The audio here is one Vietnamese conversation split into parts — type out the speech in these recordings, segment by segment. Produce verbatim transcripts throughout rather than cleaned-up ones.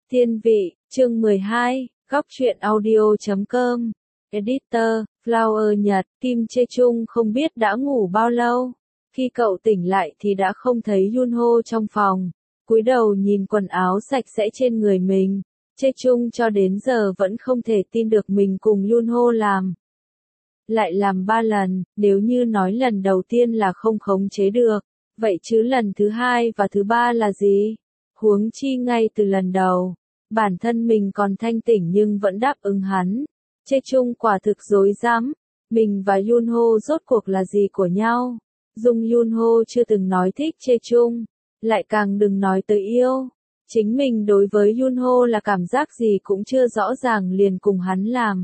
Thiên vị, chương mười hai, góc truyện audio chấm com. Editor, Flower Nhật, Kim Chê Chung không biết đã ngủ bao lâu. Khi cậu tỉnh lại thì đã không thấy Yunho trong phòng. Cúi đầu nhìn quần áo sạch sẽ trên người mình. Chê Chung cho đến giờ vẫn không thể tin được mình cùng Yunho làm. Lại làm ba lần, nếu như nói lần đầu tiên là không khống chế được. Vậy chứ lần thứ hai và thứ ba là gì? Huống chi ngay từ lần đầu, bản thân mình còn thanh tỉnh nhưng vẫn đáp ứng hắn. Chê Chung quả thực dối dám. Mình và Yunho rốt cuộc là gì của nhau? Dung Yunho chưa từng nói thích Chê Chung, lại càng đừng nói tới yêu. Chính mình đối với Yunho là cảm giác gì cũng chưa rõ ràng liền cùng hắn làm.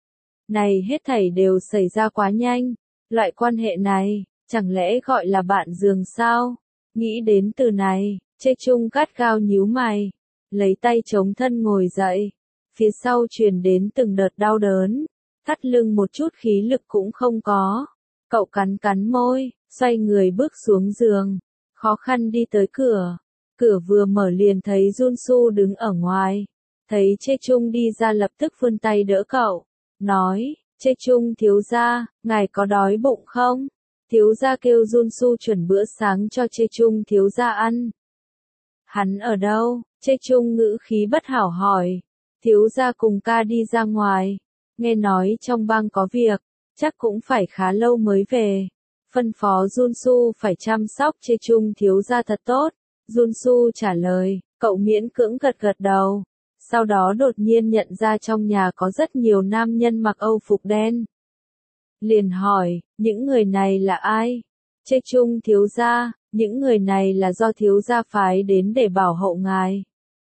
Này hết thảy đều xảy ra quá nhanh. Loại quan hệ này, chẳng lẽ gọi là bạn giường sao? Nghĩ đến từ này, Chê Chung gắt gao nhíu mày, lấy tay chống thân ngồi dậy. Phía sau truyền đến từng đợt đau đớn, thắt lưng một chút khí lực cũng không có. Cậu cắn cắn môi, xoay người bước xuống giường, khó khăn đi tới cửa. Cửa vừa mở liền thấy Junsu đứng ở ngoài. Thấy Chê Chung đi ra lập tức vươn tay đỡ cậu, nói, Chê Chung thiếu gia, ngài có đói bụng không? Thiếu gia kêu Junsu chuẩn bữa sáng cho Chê Chung thiếu gia ăn. Hắn ở đâu? Chê Chung ngữ khí bất hảo hỏi. Thiếu gia cùng ca đi ra ngoài. Nghe nói trong bang có việc, chắc cũng phải khá lâu mới về. Phân phó Junsu phải chăm sóc Chê Chung thiếu gia thật tốt. Junsu trả lời, cậu miễn cưỡng gật gật đầu. Sau đó đột nhiên nhận ra trong nhà có rất nhiều nam nhân mặc Âu phục đen. Liền hỏi, những người này là ai? Chê Chung thiếu gia, những người này là do thiếu gia phái đến để bảo hộ ngài.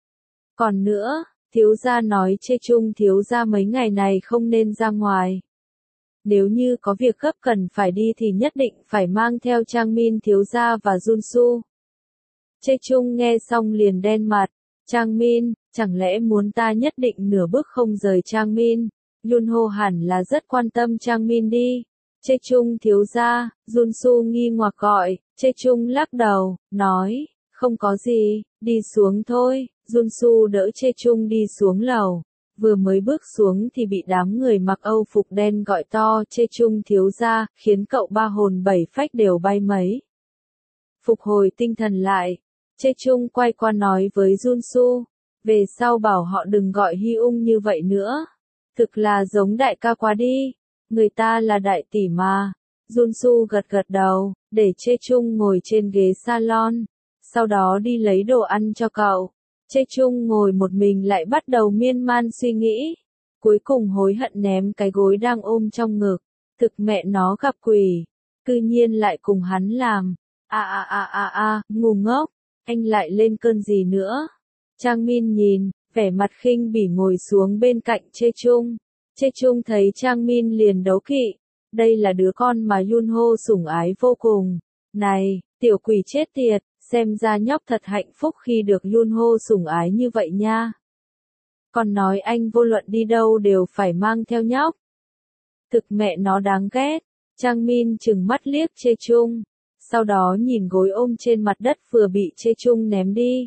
Còn nữa, thiếu gia nói Chê Chung thiếu gia mấy ngày này không nên ra ngoài. Nếu như có việc gấp cần phải đi thì nhất định phải mang theo Trang Min thiếu gia và Junsu. Chê Chung nghe xong liền đen mặt. Trang Min, chẳng lẽ muốn ta nhất định nửa bước không rời Trang Min? Yunho hẳn là rất quan tâm Trang Min đi. Chê Chung thiếu gia, Junsu nghi hoặc gọi. Chê Chung lắc đầu, nói, không có gì, đi xuống thôi. Junsu đỡ Chê Chung đi xuống lầu. Vừa mới bước xuống thì bị đám người mặc Âu phục đen gọi to Chê Chung thiếu gia, khiến cậu ba hồn bảy phách đều bay mấy. Phục hồi tinh thần lại, Chê Chung quay qua nói với Junsu, về sau bảo họ đừng gọi Hy Ung như vậy nữa. Thực là giống đại ca quá đi, người ta là đại tỷ mà. Junsu gật gật đầu, để Chê Chung ngồi trên ghế salon, sau đó đi lấy đồ ăn cho cậu. Chê Chung ngồi một mình lại bắt đầu miên man suy nghĩ, cuối cùng hối hận ném cái gối đang ôm trong ngực. Thực mẹ nó gặp quỷ, cư nhiên lại cùng hắn làm. A a a a a, ngu ngốc, anh lại lên cơn gì nữa? Trang Min nhìn, vẻ mặt khinh bỉ ngồi xuống bên cạnh Chê Chung. Chê Chung thấy Trang Min liền đấu kỵ, đây là đứa con mà Yunho sủng ái vô cùng. Này, tiểu quỷ chết tiệt, xem ra nhóc thật hạnh phúc khi được Yunho sủng ái như vậy nha. Còn nói anh vô luận đi đâu đều phải mang theo nhóc. Thực mẹ nó đáng ghét. Trang Min trừng mắt liếc Chê Chung, sau đó nhìn gối ôm trên mặt đất vừa bị Chê Chung ném đi.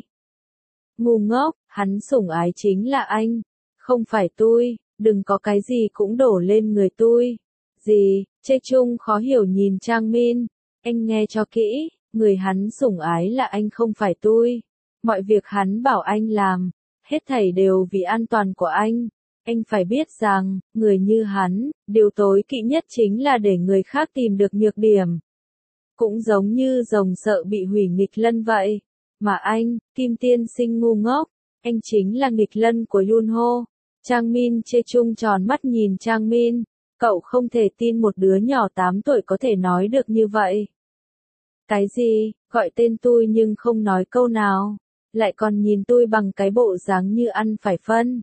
Ngu ngốc, hắn sủng ái chính là anh, không phải tôi, đừng có cái gì cũng đổ lên người tôi. Gì? Chê Chung khó hiểu nhìn Trang Min, anh nghe cho kỹ, người hắn sủng ái là anh không phải tôi. Mọi việc hắn bảo anh làm, hết thảy đều vì an toàn của anh. Anh phải biết rằng, người như hắn, điều tối kỵ nhất chính là để người khác tìm được nhược điểm. Cũng giống như rồng sợ bị hủy nghịch lân vậy. Mà anh, Kim tiên sinh ngu ngốc, anh chính là nghịch lân của Yunho. Trang Min Chê Chung tròn mắt nhìn Trang Min, cậu không thể tin một đứa nhỏ tám tuổi có thể nói được như vậy. Cái gì, gọi tên tôi nhưng không nói câu nào, lại còn nhìn tôi bằng cái bộ dáng như ăn phải phân.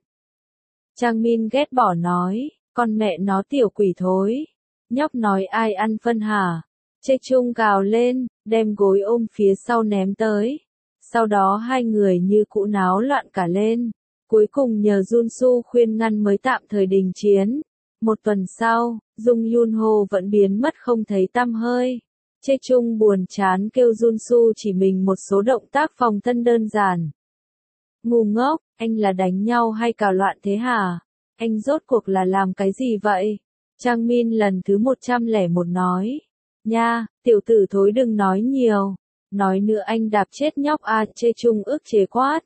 Trang Min ghét bỏ nói, con mẹ nó tiểu quỷ thối, nhóc nói ai ăn phân hả? Chê Chung gào lên, đem gối ôm phía sau ném tới. Sau đó hai người như cũ náo loạn cả lên. Cuối cùng nhờ Junsu khuyên ngăn mới tạm thời đình chiến. Một tuần sau, Dung Yunho vẫn biến mất không thấy tăm hơi. Chê Chung buồn chán kêu Junsu chỉ mình một số động tác phòng thân đơn giản. Ngu ngốc, anh là đánh nhau hay cào loạn thế hả? Anh rốt cuộc là làm cái gì vậy? Trang Min lần thứ một trăm lẻ một nói. Nha, tiểu tử thối đừng nói nhiều. Nói nữa anh đạp chết nhóc à, Chê Chung ức chế quát.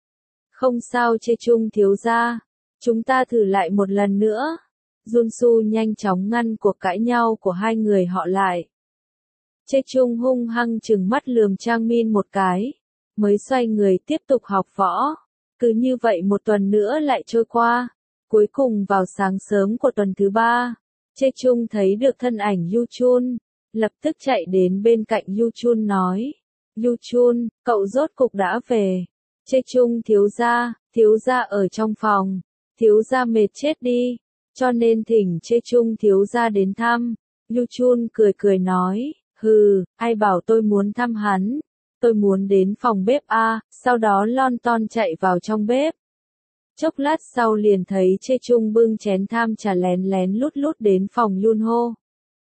Không sao Chê Chung thiếu gia. Chúng ta thử lại một lần nữa. Junsu nhanh chóng ngăn cuộc cãi nhau của hai người họ lại. Chê Chung hung hăng trừng mắt lườm Trang Min một cái. Mới xoay người tiếp tục học võ. Cứ như vậy một tuần nữa lại trôi qua. Cuối cùng vào sáng sớm của tuần thứ ba, Chê Chung thấy được thân ảnh Yu Chun, lập tức chạy đến bên cạnh Yu Chun nói, Yu Chun, cậu rốt cục đã về. Chê Chung thiếu gia, thiếu gia ở trong phòng, thiếu gia mệt chết đi, cho nên thỉnh Chê Chung thiếu gia đến thăm. Yu Chun cười cười nói, hừ, ai bảo tôi muốn thăm hắn, tôi muốn đến phòng bếp a, sau đó lon ton chạy vào trong bếp. Chốc lát sau liền thấy Chê Chung bưng chén tham trà lén lén lút lút đến phòng Yunho.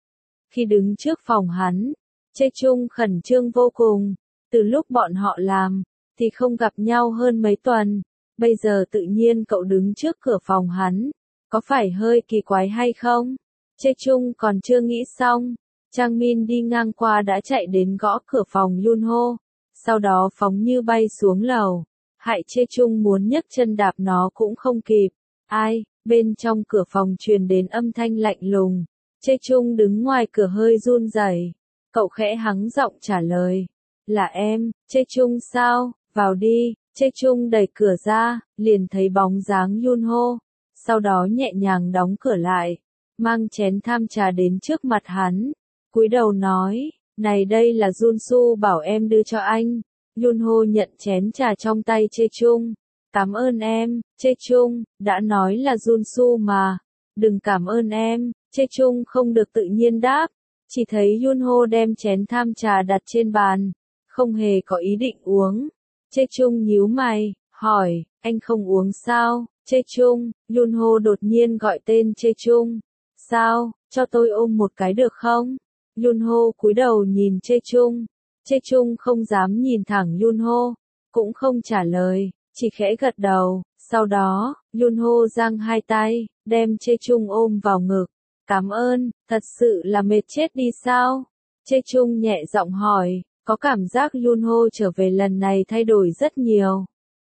Khi đứng trước phòng hắn, Chê Chung khẩn trương vô cùng, từ lúc bọn họ làm, thì không gặp nhau hơn mấy tuần, bây giờ tự nhiên cậu đứng trước cửa phòng hắn, có phải hơi kỳ quái hay không? Chê Chung còn chưa nghĩ xong, Trang Min đi ngang qua đã chạy đến gõ cửa phòng Yunho, sau đó phóng như bay xuống lầu. Hại Chê Chung muốn nhấc chân đạp nó cũng không kịp. Ai, bên trong cửa phòng truyền đến âm thanh lạnh lùng. Chê Chung đứng ngoài cửa hơi run rẩy. Cậu khẽ hắng giọng trả lời. Là em, Chê Chung sao, vào đi. Chê Chung đẩy cửa ra, liền thấy bóng dáng Yunho. Sau đó nhẹ nhàng đóng cửa lại, mang chén tham trà đến trước mặt hắn. Cúi đầu nói, này đây là Junsu bảo em đưa cho anh. Yunho nhận chén trà trong tay Chê Chung. Cảm ơn em, Chê Chung, đã nói là Junsu mà. Đừng cảm ơn em, Chê Chung không được tự nhiên đáp. Chỉ thấy Yunho đem chén tham trà đặt trên bàn. Không hề có ý định uống. Chê Chung nhíu mày, hỏi, anh không uống sao? Chê Chung, Yunho đột nhiên gọi tên Chê Chung. Sao, cho tôi ôm một cái được không? Yunho cúi đầu nhìn Chê Chung. Chê Chung không dám nhìn thẳng Yunho, cũng không trả lời, chỉ khẽ gật đầu. Sau đó, Yunho giang hai tay, đem Chê Chung ôm vào ngực. Cảm ơn, thật sự là mệt chết đi sao? Chê Chung nhẹ giọng hỏi, có cảm giác Yunho trở về lần này thay đổi rất nhiều.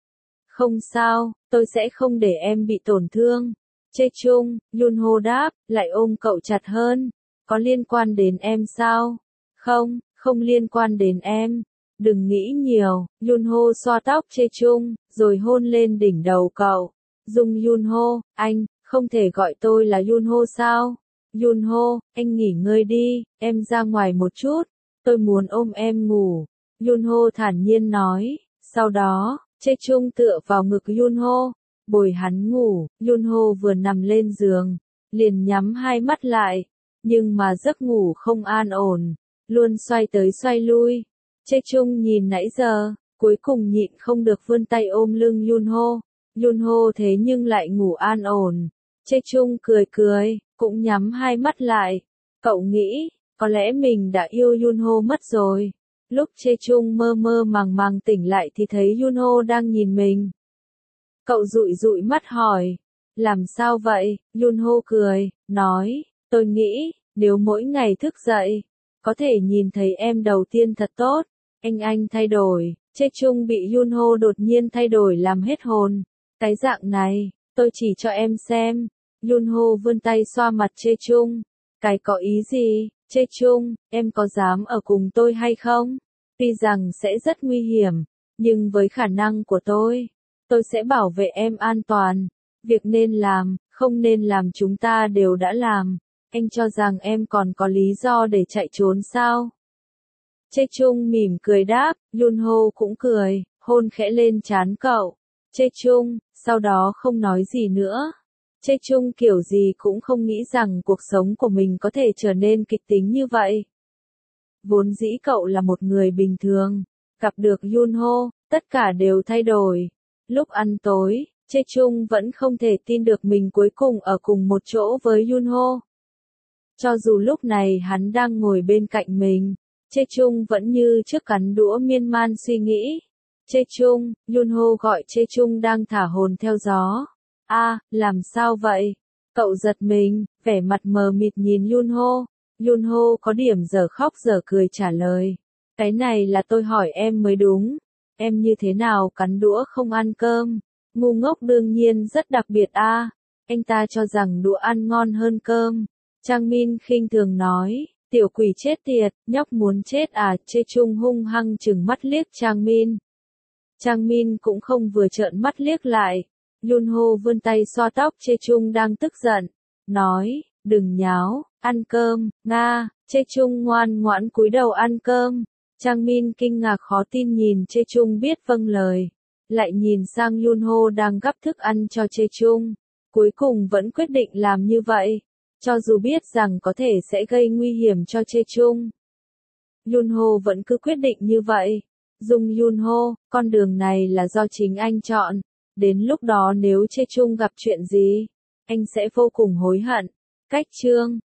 Không sao, tôi sẽ không để em bị tổn thương. Chê Chung, Yunho đáp, lại ôm cậu chặt hơn. Có liên quan đến em sao? Không. Không liên quan đến em. Đừng nghĩ nhiều. Yunho xoa tóc Chê Chung, rồi hôn lên đỉnh đầu cậu. Dung Yunho, anh, không thể gọi tôi là Yunho sao? Yunho, anh nghỉ ngơi đi, em ra ngoài một chút. Tôi muốn ôm em ngủ. Yunho thản nhiên nói. Sau đó, Chê Chung tựa vào ngực Yunho, bồi hắn ngủ. Yunho vừa nằm lên giường, liền nhắm hai mắt lại. Nhưng mà giấc ngủ không an ổn. Luôn xoay tới xoay lui. Chê Chung nhìn nãy giờ, cuối cùng nhịn không được vươn tay ôm lưng Yunho. Yunho thế nhưng lại ngủ an ổn. Chê Chung cười cười, cũng nhắm hai mắt lại. Cậu nghĩ, có lẽ mình đã yêu Yunho mất rồi. Lúc Chê Chung mơ mơ màng màng tỉnh lại thì thấy Yunho đang nhìn mình. Cậu dụi dụi mắt hỏi, làm sao vậy? Yunho cười, nói, tôi nghĩ, nếu mỗi ngày thức dậy, có thể nhìn thấy em đầu tiên thật tốt. Anh anh thay đổi. Chê Chung bị Yunho đột nhiên thay đổi làm hết hồn. Cái dạng này, tôi chỉ cho em xem. Yunho vươn tay xoa mặt Chê Chung. Cái có ý gì? Chê Chung, em có dám ở cùng tôi hay không? Tuy rằng sẽ rất nguy hiểm, nhưng với khả năng của tôi, tôi sẽ bảo vệ em an toàn. Việc nên làm, không nên làm chúng ta đều đã làm. Anh cho rằng em còn có lý do để chạy trốn sao? Chê Chung mỉm cười đáp, Yunho cũng cười, hôn khẽ lên trán cậu. Chê Chung, sau đó không nói gì nữa. Chê Chung kiểu gì cũng không nghĩ rằng cuộc sống của mình có thể trở nên kịch tính như vậy. Vốn dĩ cậu là một người bình thường, gặp được Yunho, tất cả đều thay đổi. Lúc ăn tối, Chê Chung vẫn không thể tin được mình cuối cùng ở cùng một chỗ với Yunho. Cho dù lúc này hắn đang ngồi bên cạnh mình, Chê Chung vẫn như trước cắn đũa miên man suy nghĩ. Chê Chung, Yunho gọi Chê Chung đang thả hồn theo gió. A, à, làm sao vậy? Cậu giật mình, vẻ mặt mờ mịt nhìn Yunho. Yunho có điểm giờ khóc giờ cười trả lời. Cái này là tôi hỏi em mới đúng. Em như thế nào cắn đũa không ăn cơm? Ngu ngốc đương nhiên rất đặc biệt a. À. Anh ta cho rằng đũa ăn ngon hơn cơm. Trang Min khinh thường nói. Tiểu quỷ chết tiệt, nhóc muốn chết à? Chê Chung hung hăng trừng mắt liếc Trang Min. Trang Min cũng không vừa trợn mắt liếc lại. Yunho vươn tay xoa tóc Chê Chung đang tức giận. Nói, đừng nháo, ăn cơm, nga. Chê Chung ngoan ngoãn cúi đầu ăn cơm. Trang Min kinh ngạc khó tin nhìn Chê Chung biết vâng lời. Lại nhìn sang Yunho đang gắp thức ăn cho Chê Chung. Cuối cùng vẫn quyết định làm như vậy. Cho dù biết rằng có thể sẽ gây nguy hiểm cho Chê Chung. Yunho vẫn cứ quyết định như vậy. Dung Yunho, con đường này là do chính anh chọn. Đến lúc đó nếu Chê Chung gặp chuyện gì, anh sẽ vô cùng hối hận. Cách chương